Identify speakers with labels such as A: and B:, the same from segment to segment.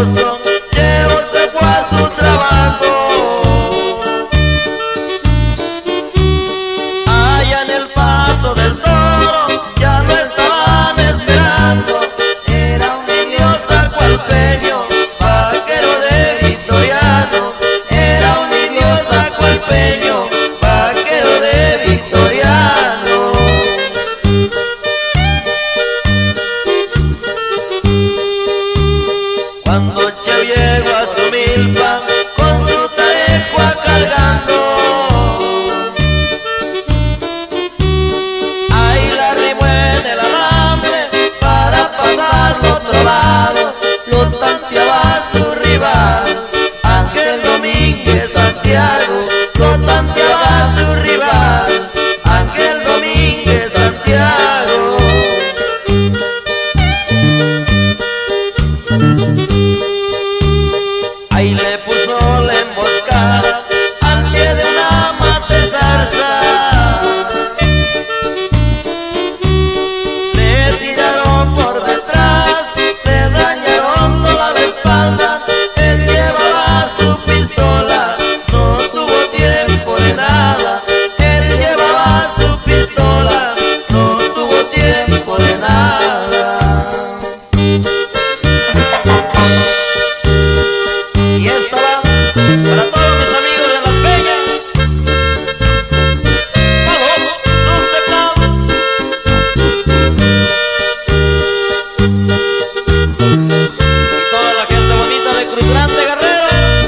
A: rostro, Cheo se fue a su trabajo. Allá en el Paso del Toro ya lo estaban esperando. Era un indio zacualpeño, vaquero de Victoriano. Era un indio zacualpeño, vaquero de Victoriano. Cuando Cheo llegó a su milpa con su tarecua cargando, ahí la arrimó en el alambre para pasarlo a otro lado. Lo tanteaba su rival, Ángel Domínguez Santiago. Lo tanteaba su rival, Ángel Domínguez Santiago. Ahí le puso la emboscada al pie de una mata de zarza. Le tiraron por detrás, le dañaron toda la espalda. Él llevaba su pistola, no tuvo tiempo de nada. Él llevaba su pistola, no tuvo tiempo de nada. Y esta va para todos mis amigos de Las Peñas. Palomo, sus teclados. Y toda la gente bonita de Cruz Grande, Guerrero.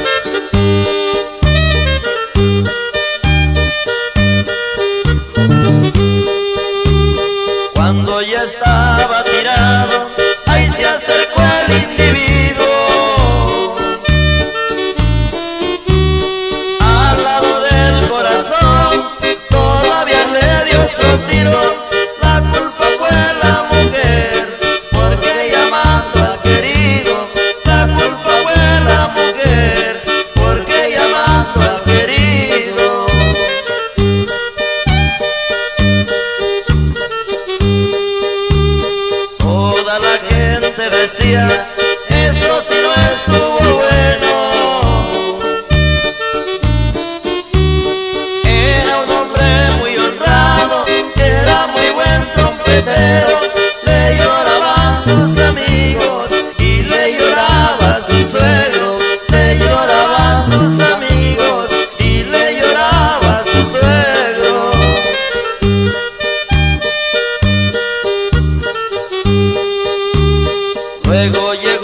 A: Cuando ya estaba tirado, ahí se acercó el individuo. Al lado del corazón todavía le dio otro tiro. La culpa fue la mujer, porque llamando al querido. La culpa fue la mujer, porque llamando al querido. Toda la gente decía, eso sí no estuvo bueno. Era un hombre muy honrado, era muy buen trompetero. Le lloraban sus amigos y le lloraba su suegro. Le lloraban sus amigos y le lloraba su suegro. Luego llegó